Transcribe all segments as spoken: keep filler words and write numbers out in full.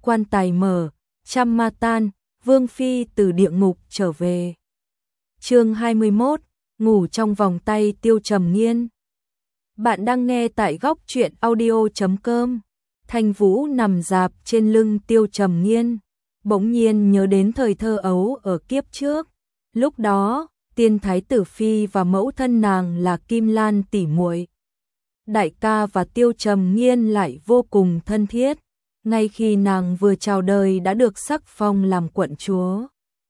quan tài mở, trăm ma tan, Vương Phi từ địa ngục trở về. Chương hai mươi mốt, ngủ trong vòng tay Tiêu Trầm Nghiên. Bạn đang nghe tại góc truyện audio chấm com. Thanh Vũ nằm dạp trên lưng Tiêu Trầm Nghiên, bỗng nhiên nhớ đến thời thơ ấu ở kiếp trước. Lúc đó, tiên thái tử phi và mẫu thân nàng là Kim Lan tỷ muội. Đại ca và Tiêu Trầm Nghiên lại vô cùng thân thiết. Ngay khi nàng vừa chào đời đã được sắc phong làm quận chúa,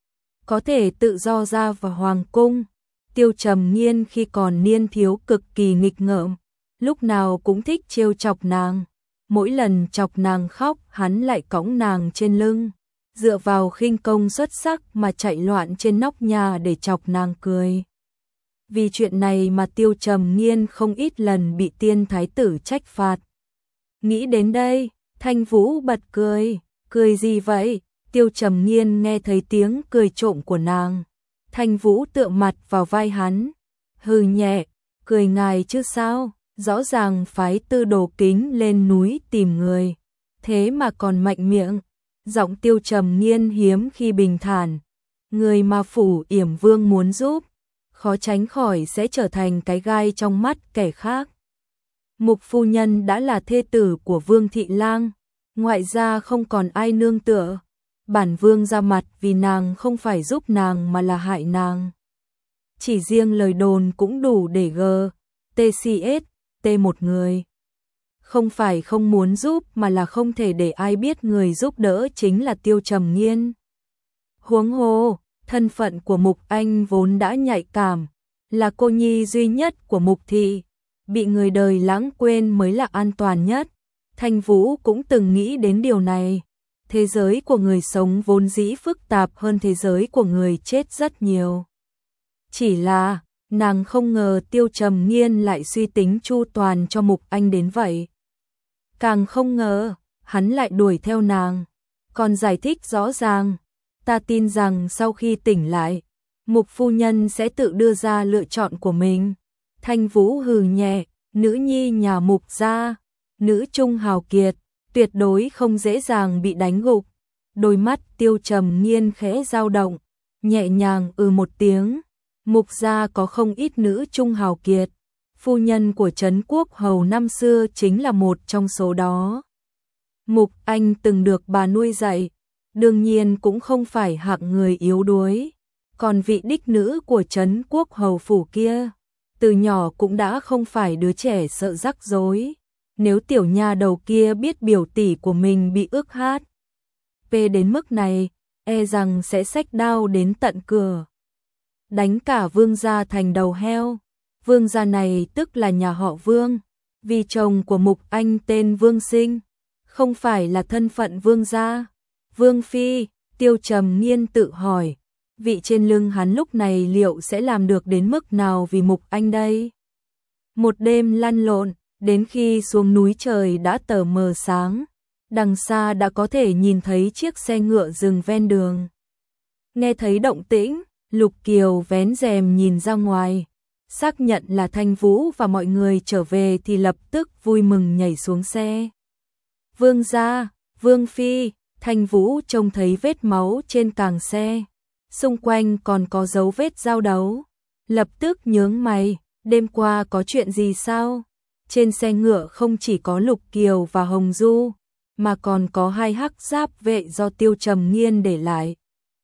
có thể tự do ra vào hoàng cung. Tiêu Trầm Nghiên khi còn niên thiếu cực kỳ nghịch ngợm, lúc nào cũng thích trêu chọc nàng. Mỗi lần chọc nàng khóc, hắn lại cõng nàng trên lưng, dựa vào khinh công xuất sắc mà chạy loạn trên nóc nhà để chọc nàng cười. Vì chuyện này mà Tiêu Trầm Nghiên không ít lần bị tiên thái tử trách phạt. Nghĩ đến đây, Thanh Vũ bật cười. Cười gì vậy? Tiêu Trầm Nghiên nghe thấy tiếng cười trộm của nàng. Thanh Vũ tựa mặt vào vai hắn, hừ nhẹ, cười ngài chứ sao, rõ ràng phái Tư Đồ Kính lên núi tìm người, thế mà còn mạnh miệng. Giọng Tiêu Trầm Nghiên hiếm khi bình thản. Người mà Phủ Yểm Vương muốn giúp, khó tránh khỏi sẽ trở thành cái gai trong mắt kẻ khác. Mục phu nhân đã là thê tử của Vương Thị Lang, ngoại gia không còn ai nương tựa. Bản vương ra mặt vì nàng không phải giúp nàng mà là hại nàng. Chỉ riêng lời đồn cũng đủ để G, tê xê ét, T một người. Không phải không muốn giúp mà là không thể để ai biết người giúp đỡ chính là Tiêu Trầm Nghiên. Huống hồ, thân phận của Mục Anh vốn đã nhạy cảm, là cô nhi duy nhất của Mục Thị, bị người đời lãng quên mới là an toàn nhất. Thanh Vũ cũng từng nghĩ đến điều này. Thế giới của người sống vốn dĩ phức tạp hơn thế giới của người chết rất nhiều. Chỉ là, nàng không ngờ Tiêu Trầm Nghiên lại suy tính chu toàn cho Mục Anh đến vậy. Càng không ngờ, hắn lại đuổi theo nàng, còn giải thích rõ ràng. Ta tin rằng sau khi tỉnh lại, Mục phu nhân sẽ tự đưa ra lựa chọn của mình. Thanh Vũ hừ nhẹ, nữ nhi nhà Mục gia, nữ trung hào kiệt, tuyệt đối không dễ dàng bị đánh gục. Đôi mắt Tiêu Trầm Nghiên khẽ dao động, nhẹ nhàng ừ một tiếng. Mục gia có không ít nữ trung hào kiệt, phu nhân của Trấn Quốc hầu năm xưa chính là một trong số đó. Mục Anh từng được bà nuôi dạy, đương nhiên cũng không phải hạng người yếu đuối. Còn vị đích nữ của Trấn Quốc hầu phủ kia, từ nhỏ cũng đã không phải đứa trẻ sợ rắc rối. Nếu tiểu nha đầu kia biết biểu tỷ của mình bị ức hát pê đến mức này, e rằng sẽ xách đao đến tận cửa, đánh cả Vương gia thành đầu heo. Vương gia này tức là nhà họ Vương, vì chồng của Mục Anh tên Vương Sinh, không phải là thân phận Vương gia. Vương Phi, Tiêu Trầm Nghiên tự hỏi, vị trên lưng hắn lúc này liệu sẽ làm được đến mức nào vì Mục Anh đây? Một đêm lăn lộn, đến khi xuống núi trời đã tờ mờ sáng, đằng xa đã có thể nhìn thấy chiếc xe ngựa dừng ven đường. Nghe thấy động tĩnh, Lục Kiều vén rèm nhìn ra ngoài, xác nhận là Thanh Vũ và mọi người trở về thì lập tức vui mừng nhảy xuống xe. Vương gia, Vương Phi, Thanh Vũ trông thấy vết máu trên càng xe, xung quanh còn có dấu vết giao đấu, lập tức nhướng mày, đêm qua có chuyện gì sao? Trên xe ngựa không chỉ có Lục Kiều và Hồng Du, mà còn có hai hắc giáp vệ do Tiêu Trầm Nghiên để lại.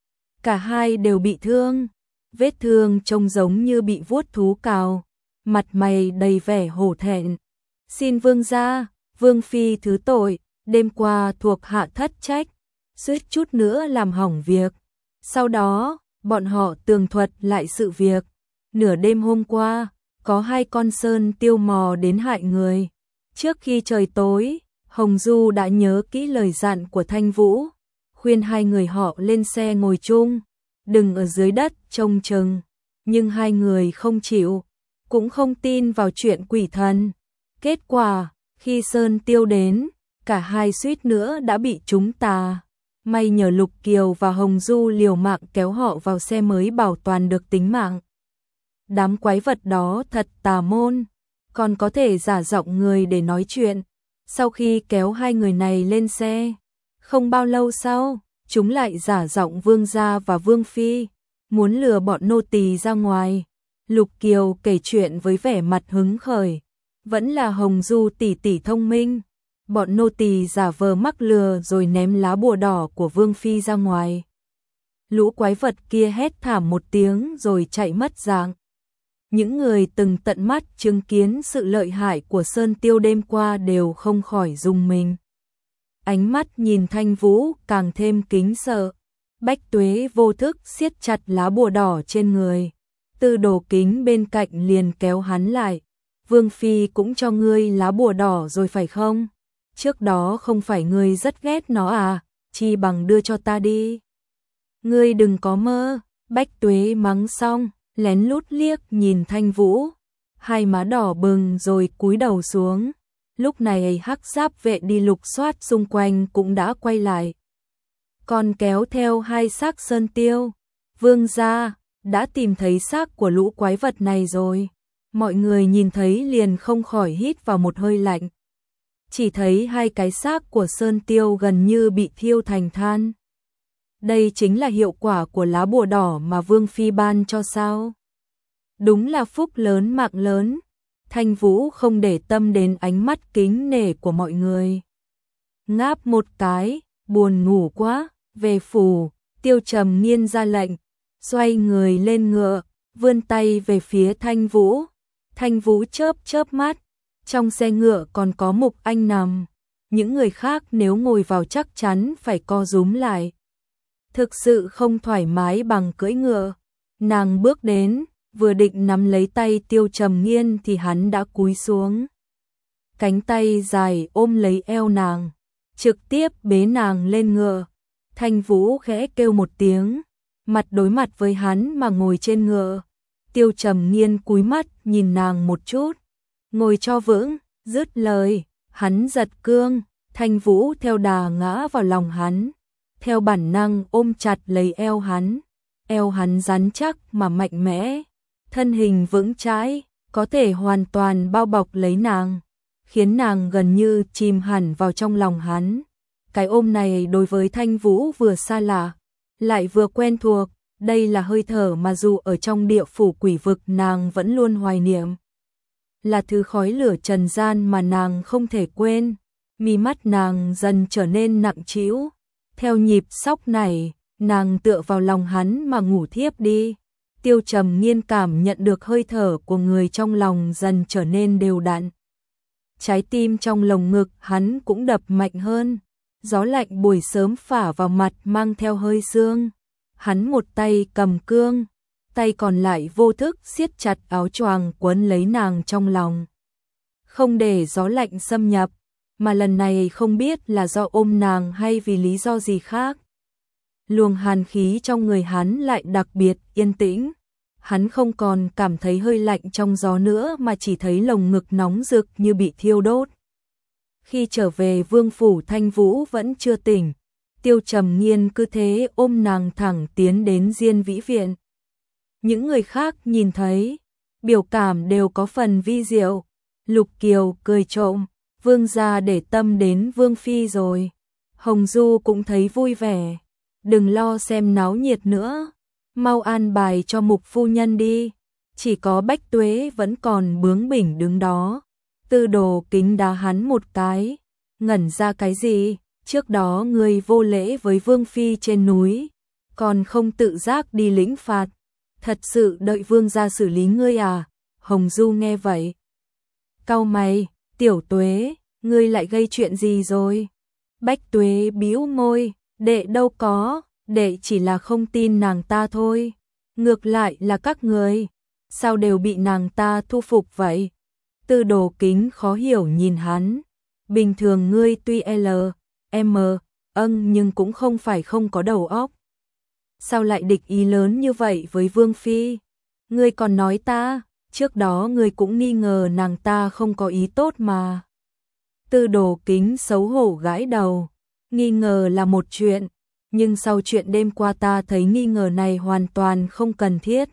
Cả hai đều bị thương, vết thương trông giống như bị vuốt thú cào, mặt mày đầy vẻ hổ thẹn. Xin vương gia, Vương Phi thứ tội, đêm qua thuộc hạ thất trách, suýt chút nữa làm hỏng việc. Sau đó, bọn họ tường thuật lại sự việc. Nửa đêm hôm qua, có hai con sơn tiêu mò đến hại người. Trước khi trời tối, Hồng Du đã nhớ kỹ lời dặn của Thanh Vũ, khuyên hai người họ lên xe ngồi chung, đừng ở dưới đất trông chừng. Nhưng hai người không chịu, cũng không tin vào chuyện quỷ thần. Kết quả, khi sơn tiêu đến, cả hai suýt nữa đã bị chúng tà. May nhờ Lục Kiều và Hồng Du liều mạng kéo họ vào xe mới bảo toàn được tính mạng. Đám quái vật đó thật tà môn, còn có thể giả giọng người để nói chuyện. Sau khi kéo hai người này lên xe, Không bao lâu sau, chúng lại giả giọng vương gia và vương phi, muốn lừa bọn nô tỳ ra ngoài. Lục Kiều kể chuyện với vẻ mặt hứng khởi, vẫn là Hồng Du tỷ tỷ thông minh. Bọn nô tỳ giả vờ mắc lừa rồi ném lá bùa đỏ của vương phi ra ngoài. Lũ quái vật kia hét thảm một tiếng rồi chạy mất dạng. Những người từng tận mắt chứng kiến sự lợi hại của Sơn Tiêu đêm qua đều không khỏi rùng mình. Ánh mắt nhìn Thanh Vũ càng thêm kính sợ. Bách Tuế vô thức siết chặt lá bùa đỏ trên người. Tư Đồ Kính bên cạnh liền kéo hắn lại. Vương phi cũng cho ngươi lá bùa đỏ rồi phải không? Trước đó không phải ngươi rất ghét nó à, chi bằng đưa cho ta đi. Ngươi đừng có mơ. Bách Tuế mắng xong, lén lút liếc nhìn Thanh Vũ, hai má đỏ bừng rồi cúi đầu xuống. Lúc này hắc giáp vệ đi lục soát xung quanh cũng đã quay lại, còn kéo theo hai xác Sơn Tiêu. Vương gia đã tìm thấy xác của lũ quái vật này rồi. Mọi người nhìn thấy liền không khỏi hít vào một hơi lạnh. Chỉ thấy hai cái xác của Sơn Tiêu gần như bị thiêu thành than. Đây chính là hiệu quả của lá bùa đỏ mà Vương phi ban cho sao? Đúng là phúc lớn mạng lớn. Thanh Vũ không để tâm đến ánh mắt kính nể của mọi người. Ngáp một cái, buồn ngủ quá, về phủ. Tiêu Trầm Nghiên ra lệnh, xoay người lên ngựa, vươn tay về phía Thanh Vũ. Thanh Vũ chớp chớp mắt, trong xe ngựa còn có Mục Anh nằm. Những người khác nếu ngồi vào chắc chắn phải co rúm lại. Thực sự không thoải mái bằng cưỡi ngựa. Nàng bước đến, vừa định nắm lấy tay Tiêu Trầm Nghiên thì hắn đã cúi xuống. Cánh tay dài ôm lấy eo nàng, trực tiếp bế nàng lên ngựa. Thanh Vũ khẽ kêu một tiếng, mặt đối mặt với hắn mà ngồi trên ngựa. Tiêu Trầm Nghiên cúi mắt nhìn nàng một chút, ngồi cho vững. Dứt lời, hắn giật cương, Thanh Vũ theo đà ngã vào lòng hắn, theo bản năng ôm chặt lấy eo hắn. Eo hắn rắn chắc mà mạnh mẽ, thân hình vững chãi, có thể hoàn toàn bao bọc lấy nàng, khiến nàng gần như chìm hẳn vào trong lòng hắn. Cái ôm này đối với Thanh Vũ vừa xa lạ, lại vừa quen thuộc. Đây là hơi thở mà dù ở trong địa phủ quỷ vực nàng vẫn luôn hoài niệm. Là thứ khói lửa trần gian mà nàng không thể quên. Mí mắt nàng dần trở nên nặng trĩu. Theo nhịp sóc này, nàng tựa vào lòng hắn mà ngủ thiếp đi. Tiêu Trầm Nghiên cảm nhận được hơi thở của người trong lòng dần trở nên đều đặn. Trái tim trong lồng ngực hắn cũng đập mạnh hơn. Gió lạnh buổi sớm phả vào mặt mang theo hơi sương. Hắn một tay cầm cương, tay còn lại vô thức siết chặt áo choàng quấn lấy nàng trong lòng. Không để gió lạnh xâm nhập, mà lần này không biết là do ôm nàng hay vì lý do gì khác. Luồng hàn khí trong người hắn lại đặc biệt yên tĩnh. Hắn không còn cảm thấy hơi lạnh trong gió nữa mà chỉ thấy lồng ngực nóng rực như bị thiêu đốt. Khi trở về vương phủ, Thanh Vũ vẫn chưa tỉnh. Tiêu Trầm Nghiên cứ thế ôm nàng thẳng tiến đến Diên Vĩ Viện. Những người khác nhìn thấy, biểu cảm đều có phần vi diệu. Lục Kiều cười trộm, vương gia để tâm đến vương phi rồi. Hồng Du cũng thấy vui vẻ, đừng lo xem náo nhiệt nữa, mau an bài cho Mục phu nhân đi. Chỉ có Bách Tuế vẫn còn bướng bỉnh đứng đó. Tư Đồ Kính đá hắn một cái, ngẩn ra cái gì? Trước đó ngươi vô lễ với vương phi trên núi, còn không tự giác đi lĩnh phạt, thật sự đợi vương gia xử lý ngươi à? Hồng Du nghe vậy, cau mày, Tiểu Tuế, ngươi lại gây chuyện gì rồi? Bách Tuế bĩu môi, đệ đâu có, đệ chỉ là không tin nàng ta thôi. Ngược lại là các người, sao đều bị nàng ta thu phục vậy? Tư Đồ Kính khó hiểu nhìn hắn, bình thường ngươi tuy L M, âng nhưng cũng không phải không có đầu óc. Sao lại địch ý lớn như vậy với vương phi? Ngươi còn nói ta, trước đó ngươi cũng nghi ngờ nàng ta không có ý tốt mà. Tư Đồ Kính xấu hổ gãi đầu, nghi ngờ là một chuyện, nhưng sau chuyện đêm qua ta thấy nghi ngờ này hoàn toàn không cần thiết.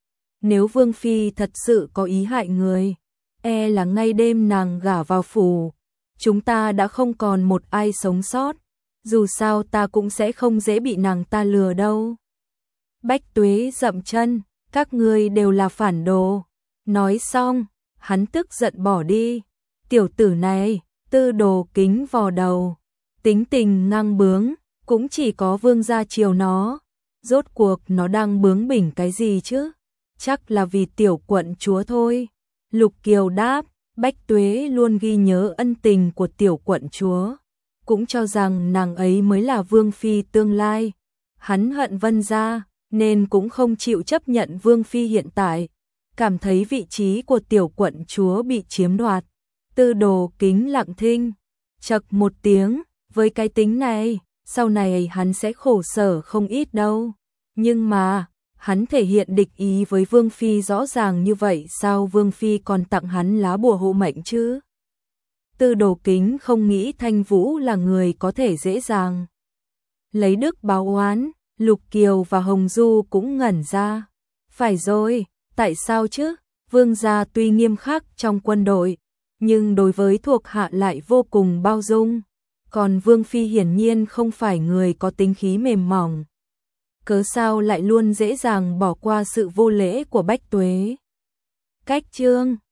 Nếu vương phi thật sự có ý hại người, e là ngay đêm nàng gả vào phủ, chúng ta đã không còn một ai sống sót. dù sao ta cũng sẽ không dễ bị nàng ta lừa đâu. Bách Tuế dậm chân, các ngươi đều là phản đồ. Nói xong, hắn tức giận bỏ đi. Tiểu tử này, Tư Đồ Kính vò đầu, tính tình ngang bướng, cũng chỉ có vương gia chiều nó. Rốt cuộc nó đang bướng bỉnh cái gì chứ? Chắc là vì tiểu quận chúa thôi. Lục Kiều đáp, Bách Tuế luôn ghi nhớ ân tình của tiểu quận chúa, cũng cho rằng nàng ấy mới là vương phi tương lai. Hắn hận Vân gia, nên cũng không chịu chấp nhận vương phi hiện tại, cảm thấy vị trí của tiểu quận chúa bị chiếm đoạt. Tư Đồ Kính lặng thinh, chậc một tiếng, với cái tính này, sau này hắn sẽ khổ sở không ít đâu. Nhưng mà, hắn thể hiện địch ý với vương phi rõ ràng như vậy, sao vương phi còn tặng hắn lá bùa hộ mệnh chứ? Tư Đồ Kính không nghĩ Thanh Vũ là người có thể dễ dàng lấy đức báo oán. Lục Kiều và Hồng Du cũng ngẩn ra. Phải rồi, tại sao chứ? Vương gia tuy nghiêm khắc trong quân đội, nhưng đối với thuộc hạ lại vô cùng bao dung. Còn Vương phi hiển nhiên không phải người có tính khí mềm mỏng. Cớ sao lại luôn dễ dàng bỏ qua sự vô lễ của Bách Tuế? Cách chương